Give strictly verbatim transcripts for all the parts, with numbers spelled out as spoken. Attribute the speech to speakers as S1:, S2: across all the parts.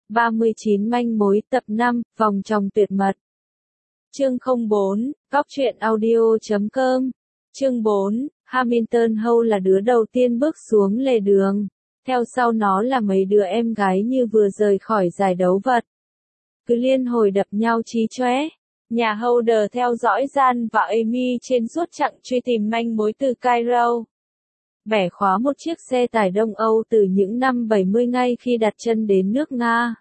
S1: ba mươi chín manh mối tập năm, vòng tròn tuyệt mật. Chương không bốn, góc truyện audio chấm com. Chương bốn, Hamilton Hậu là đứa đầu tiên bước xuống lề đường. Theo sau nó là mấy đứa em gái như vừa rời khỏi giải đấu vật. Cứ liên hồi đập nhau chí chóe. Nhà Holder theo dõi Jan và Amy trên suốt chặng truy tìm manh mối từ Cairo. Bẻ khóa một chiếc xe tải Đông Âu từ những năm bảy mươi ngay khi đặt chân đến nước Nga.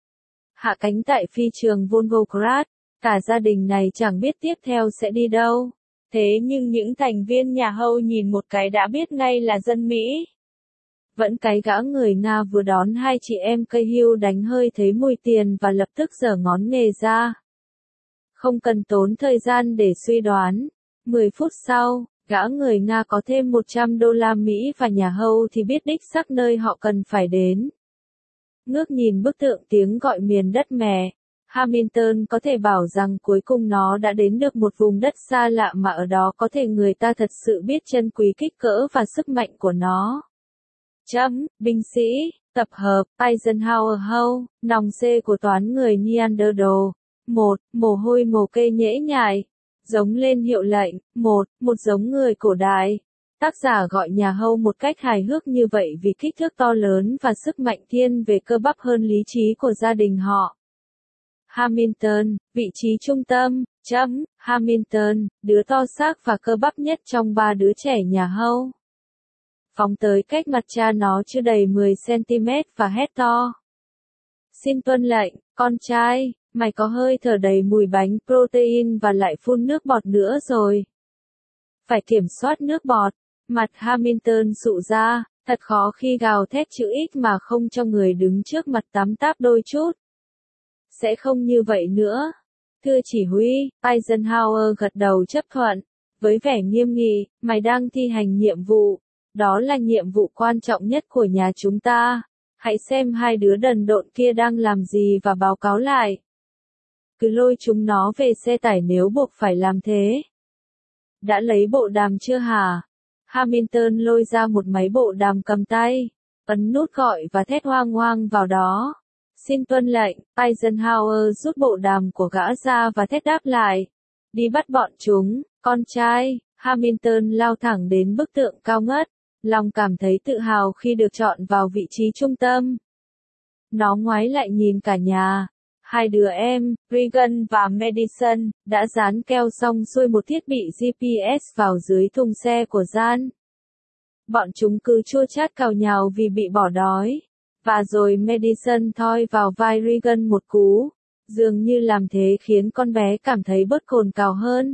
S1: Hạ cánh tại phi trường Volgograd, cả gia đình này chẳng biết tiếp theo sẽ đi đâu. Thế nhưng những thành viên nhà Hậu nhìn một cái đã biết ngay là dân Mỹ. Vẫn cái gã người Nga vừa đón hai chị em cây hưu đánh hơi thấy mùi tiền và lập tức giở ngón nghề ra. Không cần tốn thời gian để suy đoán. mười phút sau, gã người Nga có thêm một trăm đô la Mỹ và nhà Hậu thì biết đích xác nơi họ cần phải đến. Ngước nhìn bức tượng tiếng gọi miền đất mẹ, Hamilton có thể bảo rằng cuối cùng nó đã đến được một vùng đất xa lạ mà ở đó có thể người ta thật sự biết trân quý kích cỡ và sức mạnh của nó. Chấm, binh sĩ, tập hợp, Eisenhower Hậu, nòng C của toán người Neanderthal. một. Mồ hôi mồ kê nhễ nhại. Giống lên hiệu lệnh. một. Một giống người cổ đại. Tác giả gọi nhà Hậu một cách hài hước như vậy vì kích thước to lớn và sức mạnh thiên về cơ bắp hơn lý trí của gia đình họ. Hamilton, vị trí trung tâm, chấm, Hamilton, đứa to xác và cơ bắp nhất trong ba đứa trẻ nhà Hậu. Phóng tới cách mặt cha nó chưa đầy mười xăng-ti-mét và hét to. Xin tuân lệnh, con trai, mày có hơi thở đầy mùi bánh protein và lại phun nước bọt nữa rồi. Phải kiểm soát nước bọt. Mặt Hamilton sụ ra, thật khó khi gào thét chữ X mà không cho người đứng trước mặt tắm táp đôi chút. Sẽ không như vậy nữa. Thưa chỉ huy, Eisenhower gật đầu chấp thuận. Với vẻ nghiêm nghị, mày đang thi hành nhiệm vụ. Đó là nhiệm vụ quan trọng nhất của nhà chúng ta. Hãy xem hai đứa đần độn kia đang làm gì và báo cáo lại. Cứ lôi chúng nó về xe tải nếu buộc phải làm thế. Đã lấy bộ đàm chưa hả? Hamilton lôi ra một máy bộ đàm cầm tay, ấn nút gọi và thét hoang hoang vào đó. Xin tuân lệnh, Eisenhower rút bộ đàm của gã ra và thét đáp lại. Đi bắt bọn chúng, con trai. Hamilton lao thẳng đến bức tượng cao ngất, lòng cảm thấy tự hào khi được chọn vào vị trí trung tâm. Nó ngoái lại nhìn cả nhà. Hai đứa em, Regan và Madison, đã dán keo xong xuôi một thiết bị giê pê ét vào dưới thùng xe của Jan. Bọn chúng cứ chua chát cào nhào vì bị bỏ đói. Và rồi Madison thoi vào vai Regan một cú. Dường như làm thế khiến con bé cảm thấy bớt cồn cào hơn.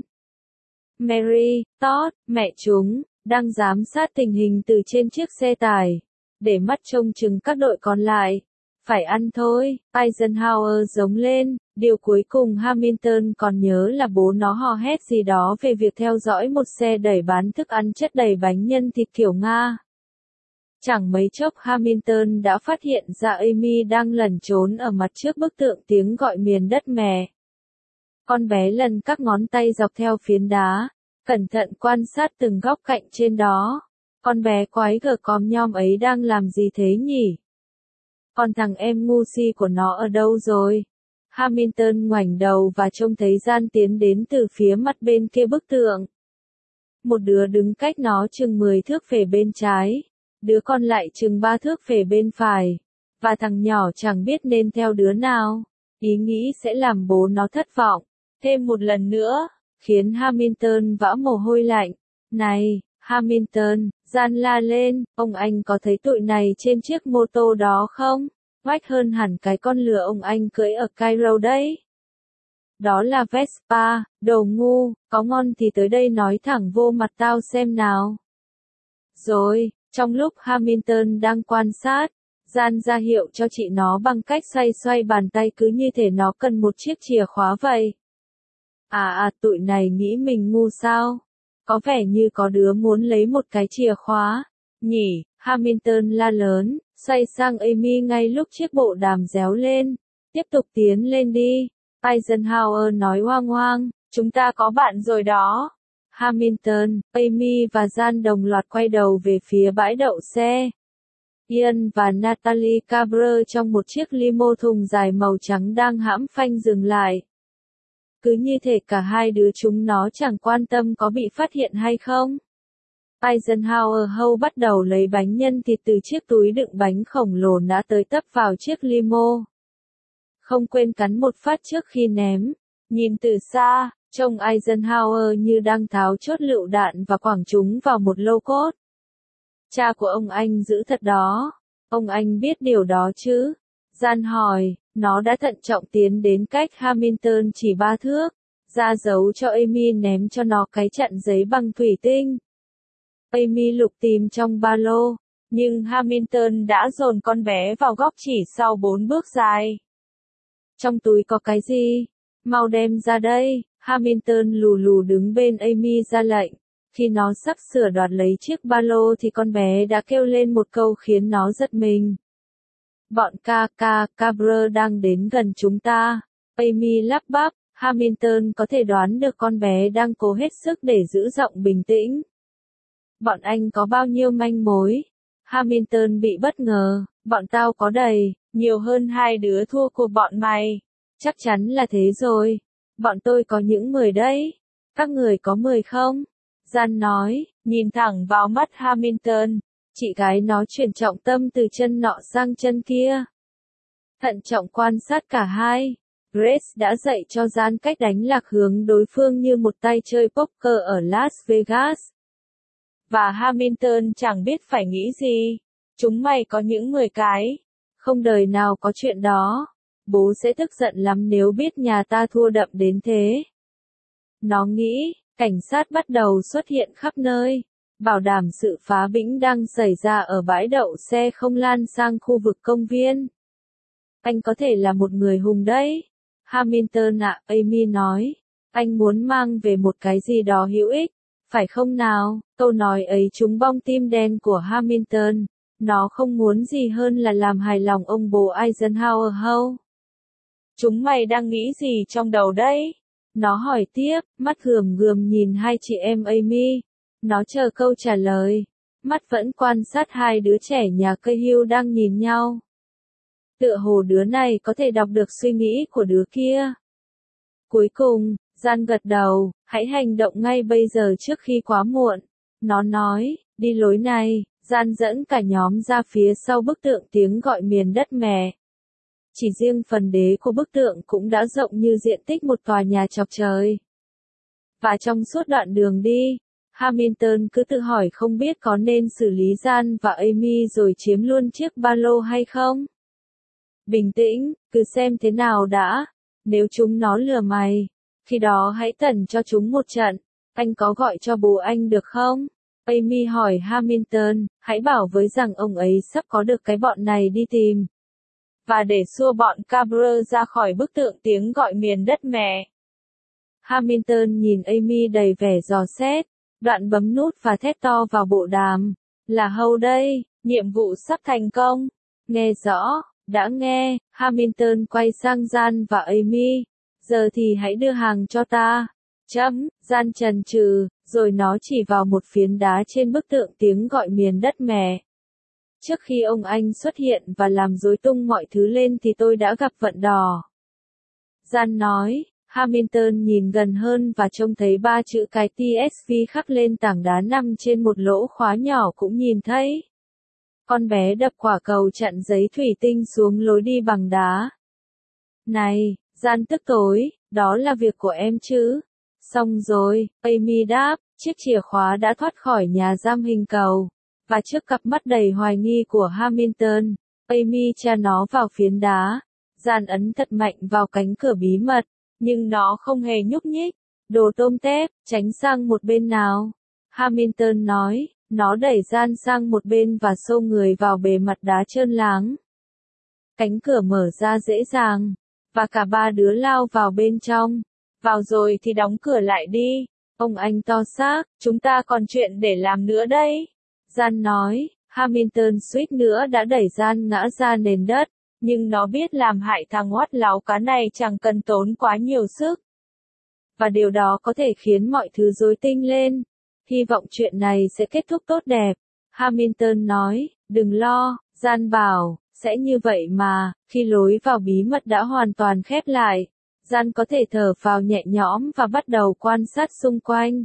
S1: Mary, Todd, mẹ chúng, đang giám sát tình hình từ trên chiếc xe tải. Để mắt trông chừng các đội còn lại. Phải ăn thôi, Eisenhower giống lên. Điều cuối cùng Hamilton còn nhớ là bố nó hò hét gì đó về việc theo dõi một xe đẩy bán thức ăn chất đầy bánh nhân thịt kiểu Nga. Chẳng mấy chốc Hamilton đã phát hiện ra Amy đang lẩn trốn ở mặt trước bức tượng tiếng gọi miền đất mẹ. Con bé lần các ngón tay dọc theo phiến đá, cẩn thận quan sát từng góc cạnh trên đó. Con bé quái gở còm nhom ấy đang làm gì thế nhỉ? Còn thằng em ngu si của nó ở đâu rồi? Hamilton ngoảnh đầu và trông thấy Jan tiến đến từ phía mặt bên kia bức tượng. Một đứa đứng cách nó chừng mười thước về bên trái, đứa còn lại chừng ba thước về bên phải, và thằng nhỏ chẳng biết nên theo đứa nào. Ý nghĩ sẽ làm bố nó thất vọng. Thêm một lần nữa, khiến Hamilton vã mồ hôi lạnh. Này, Hamilton, Jan la lên, ông anh có thấy tụi này trên chiếc mô tô đó không? Oách hơn hẳn cái con lừa ông anh cưỡi ở Cairo đấy. Đó là Vespa, đồ ngu, có ngon thì tới đây nói thẳng vô mặt tao xem nào. Rồi, trong lúc Hamilton đang quan sát, Jan ra hiệu cho chị nó bằng cách xoay xoay bàn tay cứ như thể nó cần một chiếc chìa khóa vậy. À à, tụi này nghĩ mình ngu sao? Có vẻ như có đứa muốn lấy một cái chìa khóa, nhỉ? Hamilton la lớn, xoay sang Amy ngay lúc chiếc bộ đàm réo lên. Tiếp tục tiến lên đi. Eisenhower nói hoang hoang, chúng ta có bạn rồi đó. Hamilton, Amy và Jan đồng loạt quay đầu về phía bãi đậu xe. Ian và Natalie Cabrera trong một chiếc limo thùng dài màu trắng đang hãm phanh dừng lại. Cứ như thể cả hai đứa chúng nó chẳng quan tâm có bị phát hiện hay không. Eisenhower Howe bắt đầu lấy bánh nhân thịt từ chiếc túi đựng bánh khổng lồ đã tới tấp vào chiếc limo. Không quên cắn một phát trước khi ném. Nhìn từ xa, trông Eisenhower như đang tháo chốt lựu đạn và quẳng chúng vào một lô cốt. Cha của ông anh giữ thật đó. Ông anh biết điều đó chứ? Gian hỏi, nó đã thận trọng tiến đến cách Hamilton chỉ ba thước, ra dấu cho Amy ném cho nó cái chặn giấy bằng thủy tinh. Amy lục tìm trong ba lô, nhưng Hamilton đã dồn con bé vào góc chỉ sau bốn bước dài. Trong túi có cái gì? Mau đem ra đây, Hamilton lù lù đứng bên Amy ra lệnh. Khi nó sắp sửa đoạt lấy chiếc ba lô thì con bé đã kêu lên một câu khiến nó giật mình. Bọn ca ca Cabrera đang đến gần chúng ta. Amy lắp bắp, Hamilton có thể đoán được con bé đang cố hết sức để giữ giọng bình tĩnh. Bọn anh có bao nhiêu manh mối? Hamilton bị bất ngờ, bọn tao có đầy, nhiều hơn hai đứa thua của bọn mày. Chắc chắn là thế rồi. Bọn tôi có những mười đấy. Các người có mười không? Gian nói, nhìn thẳng vào mắt Hamilton. Chị gái nó chuyển trọng tâm từ chân nọ sang chân kia. Thận trọng quan sát cả hai. Grace đã dạy cho Gian cách đánh lạc hướng đối phương như một tay chơi poker ở Las Vegas. Và Hamilton chẳng biết phải nghĩ gì. Chúng mày có những mười cái. Không đời nào có chuyện đó. Bố sẽ tức giận lắm nếu biết nhà ta thua đậm đến thế. Nó nghĩ, cảnh sát bắt đầu xuất hiện khắp nơi. Bảo đảm sự phá bĩnh đang xảy ra ở bãi đậu xe không lan sang khu vực công viên. Anh có thể là một người hùng đấy. Hamilton ạ, Amy nói. Anh muốn mang về một cái gì đó hữu ích. Phải không nào? Câu nói ấy trúng bong tim đen của Hamilton. Nó không muốn gì hơn là làm hài lòng ông bố Eisenhower Howe. Chúng mày đang nghĩ gì trong đầu đấy? Nó hỏi tiếp, mắt gườm gườm nhìn hai chị em Amy. Nó chờ câu trả lời. Mắt vẫn quan sát hai đứa trẻ nhà cây hưu đang nhìn nhau. Tựa hồ đứa này có thể đọc được suy nghĩ của đứa kia. Cuối cùng, Gian gật đầu, hãy hành động ngay bây giờ trước khi quá muộn. Nó nói, đi lối này. Gian dẫn cả nhóm ra phía sau bức tượng tiếng gọi miền đất mẹ. Chỉ riêng phần đế của bức tượng cũng đã rộng như diện tích một tòa nhà chọc trời. Và trong suốt đoạn đường đi, Hamilton cứ tự hỏi không biết có nên xử lý Gian và Amy rồi chiếm luôn chiếc ba lô hay không. Bình tĩnh, cứ xem thế nào đã. Nếu chúng nó lừa mày, khi đó hãy tẩn cho chúng một trận. Anh có gọi cho bố anh được không? Amy hỏi Hamilton, hãy bảo với rằng ông ấy sắp có được cái bọn này đi tìm. Và để xua bọn Cabrera ra khỏi bức tượng tiếng gọi miền đất mẹ. Hamilton nhìn Amy đầy vẻ dò xét, đoạn bấm nút và thét to vào bộ đàm. Là Howe đây, nhiệm vụ sắp thành công. Nghe rõ, đã nghe, Hamilton quay sang Gian và Amy. Giờ thì hãy đưa hàng cho ta. Chấm, Gian chần chừ, rồi nó chỉ vào một phiến đá trên bức tượng tiếng gọi miền đất mẹ. Trước khi ông anh xuất hiện và làm rối tung mọi thứ lên thì tôi đã gặp vận đỏ. Gian nói, Hamilton nhìn gần hơn và trông thấy ba chữ cái tê ét vê khắc lên tảng đá nằm trên một lỗ khóa nhỏ cũng nhìn thấy. Con bé đập quả cầu chặn giấy thủy tinh xuống lối đi bằng đá. Này, Gian tức tối, đó là việc của em chứ. Xong rồi, Amy đáp, chiếc chìa khóa đã thoát khỏi nhà giam hình cầu. Và trước cặp mắt đầy hoài nghi của Hamilton, Amy tra nó vào phiến đá. Gian ấn thật mạnh vào cánh cửa bí mật, nhưng nó không hề nhúc nhích. Đồ tôm tép, tránh sang một bên nào. Hamilton nói, nó đẩy Gian sang một bên và xô người vào bề mặt đá trơn láng. Cánh cửa mở ra dễ dàng, và cả ba đứa lao vào bên trong. Vào rồi thì đóng cửa lại đi. Ông anh to xác, chúng ta còn chuyện để làm nữa đây. Gian nói, Hamilton suýt nữa đã đẩy Gian ngã ra nền đất, nhưng nó biết làm hại thằng hoắt láo cá này chẳng cần tốn quá nhiều sức. Và điều đó có thể khiến mọi thứ rối tinh lên. Hy vọng chuyện này sẽ kết thúc tốt đẹp. Hamilton nói, đừng lo, Gian bảo, sẽ như vậy mà, khi lối vào bí mật đã hoàn toàn khép lại, Gian có thể thở phào nhẹ nhõm và bắt đầu quan sát xung quanh.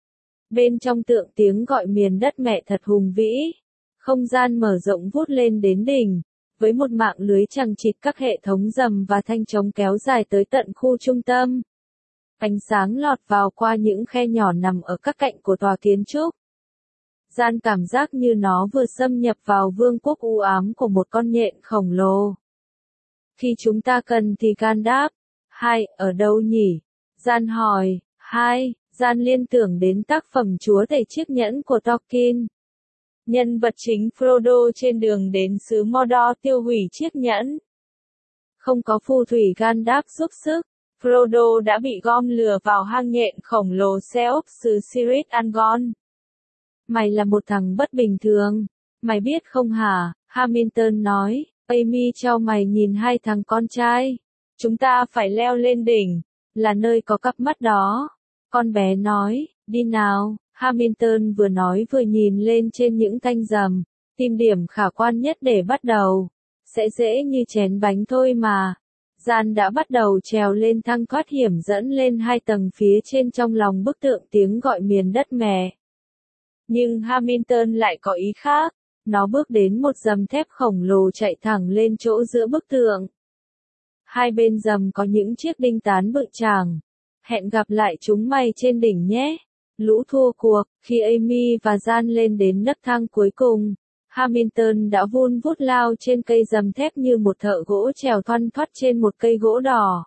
S1: Bên trong tượng tiếng gọi miền đất mẹ thật hùng vĩ, không gian mở rộng vút lên đến đỉnh, với một mạng lưới chằng chịt các hệ thống rầm và thanh trống kéo dài tới tận khu trung tâm. Ánh sáng lọt vào qua những khe nhỏ nằm ở các cạnh của tòa kiến trúc. Gian cảm giác như nó vừa xâm nhập vào vương quốc u ám của một con nhện khổng lồ. Khi chúng ta cần thì Gan đáp. Hai, ở đâu nhỉ? Gian hỏi. Hai, Gian liên tưởng đến tác phẩm Chúa Tể Chiếc Nhẫn của Tolkien. Nhân vật chính Frodo trên đường đến xứ Mordor tiêu hủy chiếc nhẫn. Không có phù thủy Gandalf giúp sức, Frodo đã bị gom lừa vào hang nhện khổng lồ Sheob xứ Cirith Ungol. Mày là một thằng bất bình thường, mày biết không hả? Hamilton nói. Amy cho mày nhìn hai thằng con trai. Chúng ta phải leo lên đỉnh, là nơi có cặp mắt đó. Con bé nói, đi nào. Hamilton vừa nói vừa nhìn lên trên những thanh rầm, tìm điểm khả quan nhất để bắt đầu. Sẽ dễ như chén bánh thôi mà. Gian đã bắt đầu trèo lên thang thoát hiểm dẫn lên hai tầng phía trên trong lòng bức tượng tiếng gọi miền đất mẹ. Nhưng Hamilton lại có ý khác. Nó bước đến một rầm thép khổng lồ chạy thẳng lên chỗ giữa bức tượng. Hai bên rầm có những chiếc đinh tán bự chảng. Hẹn gặp lại chúng mày trên đỉnh nhé. Lũ thua cuộc, khi Amy và Gian lên đến nấc thang cuối cùng, Hamilton đã vun vút lao trên cây rầm thép như một thợ gỗ trèo thoăn thoắt trên một cây gỗ đỏ.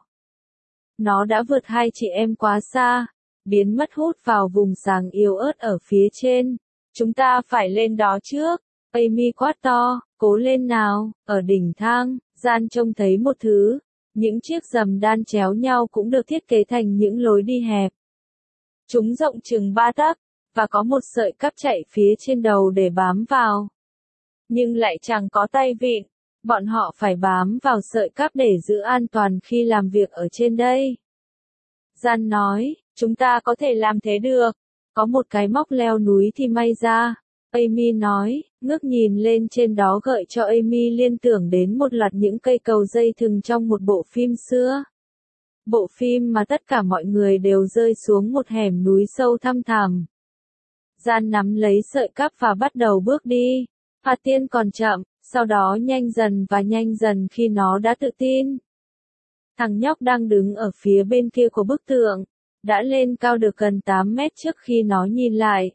S1: Nó đã vượt hai chị em quá xa, biến mất hút vào vùng sáng yếu ớt ở phía trên. Chúng ta phải lên đó trước. Amy quát to, cố lên nào. Ở đỉnh thang, Gian trông thấy một thứ. Những chiếc rầm đan chéo nhau cũng được thiết kế thành những lối đi hẹp. Chúng rộng chừng ba tấc, và có một sợi cáp chạy phía trên đầu để bám vào. Nhưng lại chẳng có tay vịn, bọn họ phải bám vào sợi cáp để giữ an toàn khi làm việc ở trên đây. Gian nói, chúng ta có thể làm thế được, có một cái móc leo núi thì may ra. Amy nói, ngước nhìn lên trên đó gợi cho Amy liên tưởng đến một loạt những cây cầu dây thừng trong một bộ phim xưa. Bộ phim mà tất cả mọi người đều rơi xuống một hẻm núi sâu thăm thẳm. Gian nắm lấy sợi cáp và bắt đầu bước đi. Phạt tiên còn chậm, sau đó nhanh dần và nhanh dần khi nó đã tự tin. Thằng nhóc đang đứng ở phía bên kia của bức tượng, đã lên cao được gần tám mét trước khi nó nhìn lại.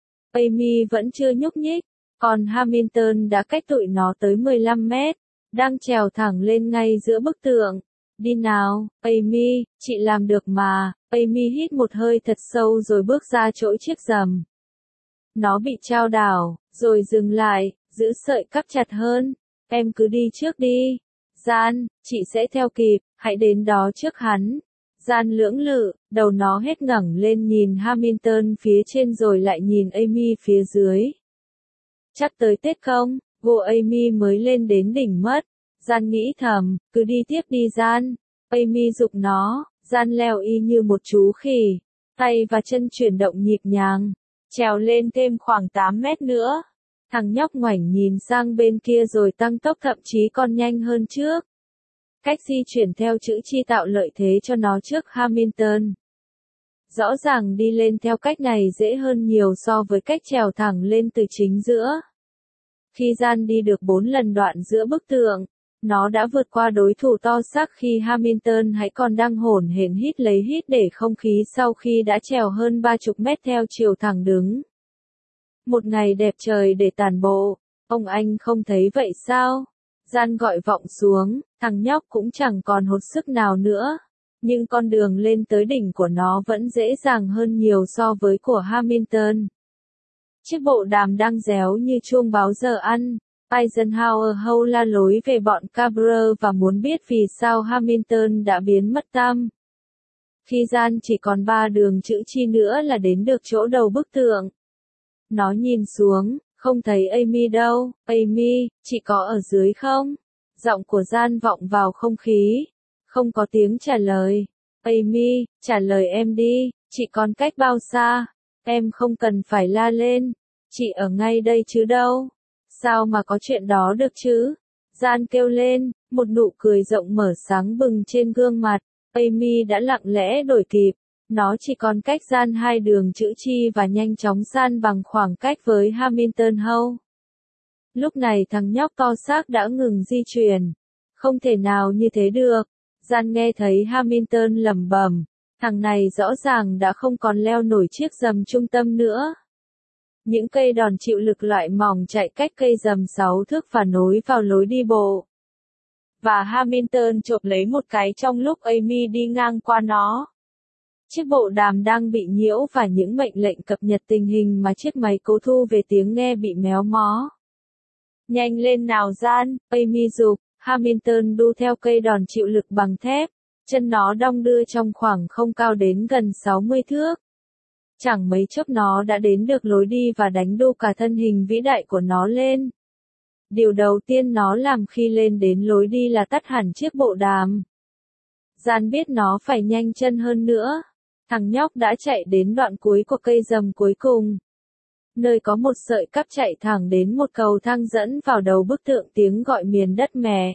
S1: Amy vẫn chưa nhúc nhích, còn Hamilton đã cách tụi nó tới mười lăm mét, đang trèo thẳng lên ngay giữa bức tượng. Đi nào, Amy, chị làm được mà. Amy hít một hơi thật sâu rồi bước ra chỗ chiếc rầm. Nó bị chao đảo, rồi dừng lại, giữ sợi cáp chặt hơn. Em cứ đi trước đi. Gian, chị sẽ theo kịp, hãy đến đó trước hắn. Gian lưỡng lự, đầu nó hết ngẩng lên nhìn Hamilton phía trên rồi lại nhìn Amy phía dưới. Chắc tới Tết không, vô Amy mới lên đến đỉnh mất. Gian nghĩ thầm, cứ đi tiếp đi Gian. Amy giục nó, Gian leo y như một chú khỉ. Tay và chân chuyển động nhịp nhàng. Trèo lên thêm khoảng tám mét nữa. Thằng nhóc ngoảnh nhìn sang bên kia rồi tăng tốc thậm chí còn nhanh hơn trước. Cách di chuyển theo chữ chi tạo lợi thế cho nó trước Hamilton. Rõ ràng đi lên theo cách này dễ hơn nhiều so với cách trèo thẳng lên từ chính giữa. Khi Gian đi được bốn lần đoạn giữa bức tượng, nó đã vượt qua đối thủ to xác khi Hamilton hãy còn đang hổn hển hít lấy hít để không khí sau khi đã trèo hơn ba chục mét theo chiều thẳng đứng. Một ngày đẹp trời để tản bộ, ông anh không thấy vậy sao? Gian gọi vọng xuống, thằng nhóc cũng chẳng còn hột sức nào nữa. Nhưng con đường lên tới đỉnh của nó vẫn dễ dàng hơn nhiều so với của Hamilton. Chiếc bộ đàm đang réo như chuông báo giờ ăn. Eisenhower hâu la lối về bọn Cabrer và muốn biết vì sao Hamilton đã biến mất tăm. Khi Gian chỉ còn ba đường chữ chi nữa là đến được chỗ đầu bức tượng. Nó nhìn xuống, không thấy Amy đâu. Amy, chị có ở dưới không? Giọng của Gian vọng vào không khí. Không có tiếng trả lời. Amy, trả lời em đi, chị còn cách bao xa? Em không cần phải la lên. Chị ở ngay đây chứ đâu. Sao mà có chuyện đó được chứ? Gian kêu lên, một nụ cười rộng mở sáng bừng trên gương mặt. Amy đã lặng lẽ đuổi kịp. Nó chỉ còn cách Gian hai đường chữ chi và nhanh chóng san bằng khoảng cách với Hamilton Hall. Lúc này thằng nhóc to xác đã ngừng di chuyển. Không thể nào như thế được. Gian nghe thấy Hamilton lẩm bẩm. Thằng này rõ ràng đã không còn leo nổi chiếc rầm trung tâm nữa. Những cây đòn chịu lực loại mỏng chạy cách cây rầm sáu thước và nối vào lối đi bộ. Và Hamilton chộp lấy một cái trong lúc Amy đi ngang qua nó. Chiếc bộ đàm đang bị nhiễu và những mệnh lệnh cập nhật tình hình mà chiếc máy cố thu về tiếng nghe bị méo mó. Nhanh lên nào Gian, Amy giục. Hamilton đu theo cây đòn chịu lực bằng thép. Chân nó đong đưa trong khoảng không cao đến gần sáu mươi thước. Chẳng mấy chốc nó đã đến được lối đi và đánh đu cả thân hình vĩ đại của nó lên. Điều đầu tiên nó làm khi lên đến lối đi là tắt hẳn chiếc bộ đàm. Gian biết nó phải nhanh chân hơn nữa. Thằng nhóc đã chạy đến đoạn cuối của cây rầm cuối cùng. Nơi có một sợi cáp chạy thẳng đến một cầu thang dẫn vào đầu bức tượng tiếng gọi miền đất mẹ.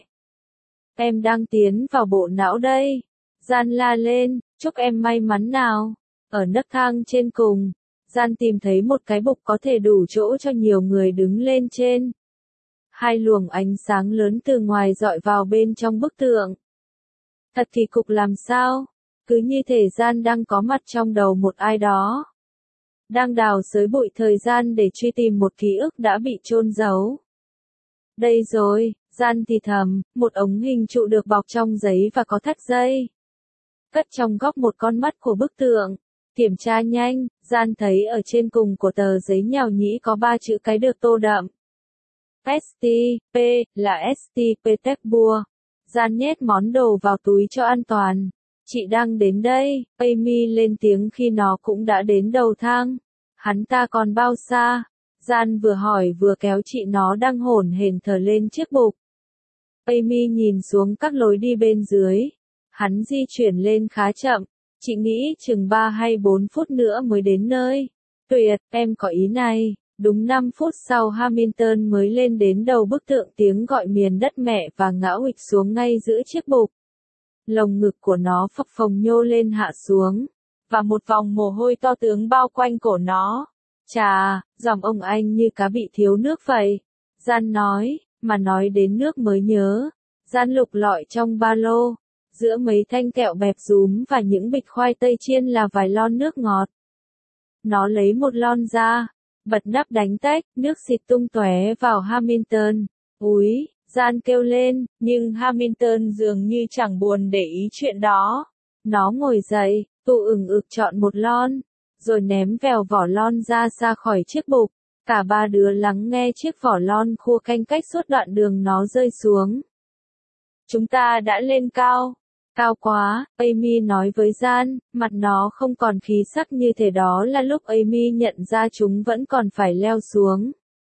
S1: Em đang tiến vào bộ não đây. Gian la lên, chúc em may mắn nào. Ở nấc thang trên cùng, Gian tìm thấy một cái bục có thể đủ chỗ cho nhiều người đứng lên trên. Hai luồng ánh sáng lớn từ ngoài dọi vào bên trong bức tượng. Thật kỳ cục làm sao? Cứ như thể Gian đang có mặt trong đầu một ai đó. Đang đào xới bụi thời gian để truy tìm một ký ức đã bị chôn giấu. Đây rồi, Gian thì thầm, một ống hình trụ được bọc trong giấy và có thắt dây. Cất trong góc một con mắt của bức tượng. Kiểm tra nhanh, Gian thấy ở trên cùng của tờ giấy nhào nhĩ có ba chữ cái được tô đậm. ét tê pê, là ét tê Petersburg. Gian nhét món đồ vào túi cho an toàn. Chị đang đến đây, Amy lên tiếng khi nó cũng đã đến đầu thang. Hắn ta còn bao xa? Gian vừa hỏi vừa kéo chị nó đang hổn hển thở lên chiếc bục. Amy nhìn xuống các lối đi bên dưới. Hắn di chuyển lên khá chậm. Chị nghĩ chừng ba hay bốn phút nữa mới đến nơi. Tuyệt, em có ý này. Đúng năm phút sau Hamilton mới lên đến đầu bức tượng tiếng gọi miền đất mẹ và ngã huỵch xuống ngay giữa chiếc bục. Lồng ngực của nó phập phồng nhô lên hạ xuống. Và một vòng mồ hôi to tướng bao quanh cổ nó. Chà, dòng ông anh như cá bị thiếu nước vậy. Gian nói, mà nói đến nước mới nhớ. Gian lục lọi trong ba lô. Giữa mấy thanh kẹo bẹp rúm và những bịch khoai tây chiên là vài lon nước ngọt. Nó lấy một lon ra, bật nắp đánh tách, nước xịt tung tóe vào Hamilton. Úi, Gian kêu lên, nhưng Hamilton dường như chẳng buồn để ý chuyện đó. Nó ngồi dậy, tụ ửng ực chọn một lon, rồi ném vèo vỏ lon ra xa khỏi chiếc bục. Cả ba đứa lắng nghe chiếc vỏ lon khua canh cách suốt đoạn đường nó rơi xuống. Chúng ta đã lên cao. Cao quá, Amy nói với Gian, mặt nó không còn khí sắc như thế. Đó là lúc Amy nhận ra chúng vẫn còn phải leo xuống.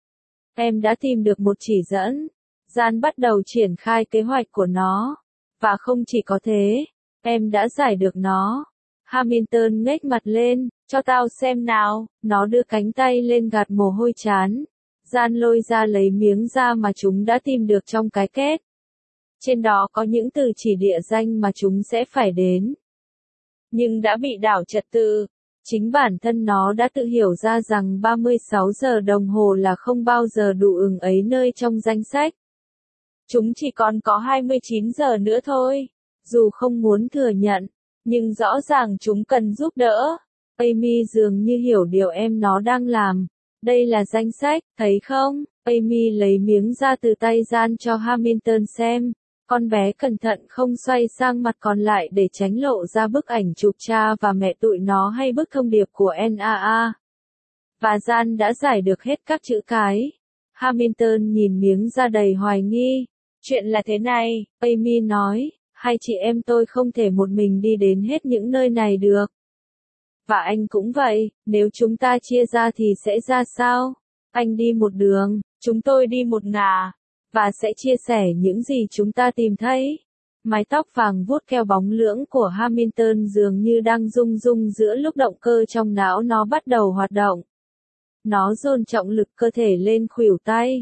S1: Em đã tìm được một chỉ dẫn. Gian bắt đầu triển khai kế hoạch của nó. Và không chỉ có thế, em đã giải được nó. Hamilton ngếch mặt lên, cho tao xem nào. Nó đưa cánh tay lên gạt mồ hôi chán. Gian lôi ra lấy miếng da mà chúng đã tìm được trong cái két. Trên đó có những từ chỉ địa danh mà chúng sẽ phải đến. Nhưng đã bị đảo trật tự. Chính bản thân nó đã tự hiểu ra rằng ba mươi sáu giờ đồng hồ là không bao giờ đủ ừng ấy nơi trong danh sách. Chúng chỉ còn có hai mươi chín giờ nữa thôi. Dù không muốn thừa nhận, nhưng rõ ràng chúng cần giúp đỡ. Amy dường như hiểu điều em nó đang làm. Đây là danh sách, thấy không? Amy lấy miếng da từ tay Gian cho Hamilton xem. Con bé cẩn thận không xoay sang mặt còn lại để tránh lộ ra bức ảnh chụp cha và mẹ tụi nó hay bức thông điệp của en a a. Và Gian đã giải được hết các chữ cái. Hamilton nhìn miếng da đầy hoài nghi. Chuyện là thế này, Amy nói, hai chị em tôi không thể một mình đi đến hết những nơi này được. Và anh cũng vậy, nếu chúng ta chia ra thì sẽ ra sao? Anh đi một đường, chúng tôi đi một ngả. Và sẽ chia sẻ những gì chúng ta tìm thấy. Mái tóc vàng vuốt keo bóng lưỡng của Hamilton dường như đang rung rung giữa lúc động cơ trong não nó bắt đầu hoạt động. Nó dồn trọng lực cơ thể lên khuỷu tay.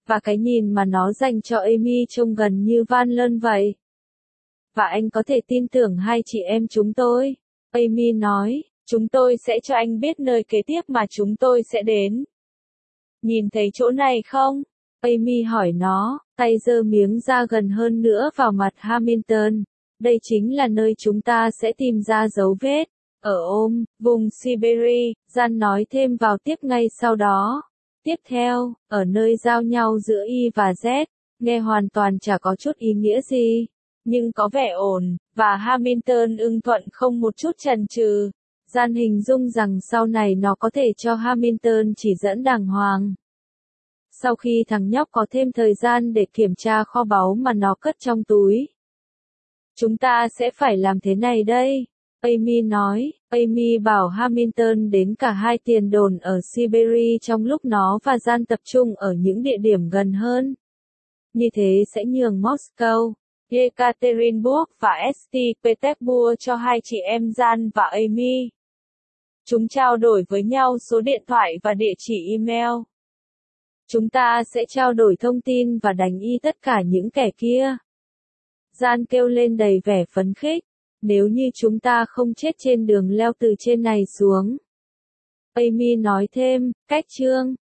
S1: và cái nhìn mà nó dành cho Amy trông gần như van lơn vậy. Và anh có thể tin tưởng hai chị em chúng tôi. Amy nói, chúng tôi sẽ cho anh biết nơi kế tiếp mà chúng tôi sẽ đến. Nhìn thấy chỗ này không? Amy hỏi nó, tay giơ miếng da gần hơn nữa vào mặt Hamilton. Đây chính là nơi chúng ta sẽ tìm ra dấu vết. Ở Ôm, vùng Siberia, Jan nói thêm vào tiếp ngay sau đó. Tiếp theo, ở nơi giao nhau giữa Y và Z, nghe hoàn toàn chả có chút ý nghĩa gì, nhưng có vẻ ổn, và Hamilton ưng thuận không một chút chần chừ. Jan hình dung rằng sau này nó có thể cho Hamilton chỉ dẫn đàng hoàng. Sau khi thằng nhóc có thêm thời gian để kiểm tra kho báu mà nó cất trong túi. Chúng ta sẽ phải làm thế này đây. Amy nói, Amy bảo Hamilton đến cả hai tiền đồn ở Siberia trong lúc nó và Jan tập trung ở những địa điểm gần hơn. Như thế sẽ nhường Moscow, Yekaterinburg và Saint Petersburg cho hai chị em Jan và Amy. Chúng trao đổi với nhau số điện thoại và địa chỉ email. Chúng ta sẽ trao đổi thông tin và đánh y tất cả những kẻ kia. Jan kêu lên đầy vẻ phấn khích. Nếu như chúng ta không chết trên đường leo từ trên này xuống. Amy nói thêm, cách chương.